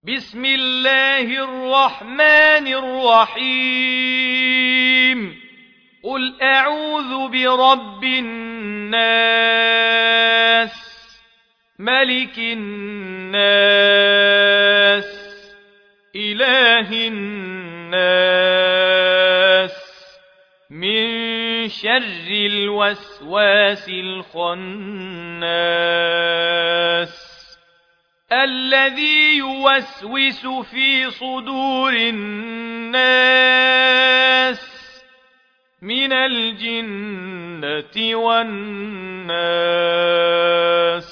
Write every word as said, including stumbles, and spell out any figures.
بسم الله الرحمن الرحيم قل أعوذ برب الناس ملك الناس إله الناس من شر الوسواس الخناس الذي يوسوس في صدور الناس من الجنة والناس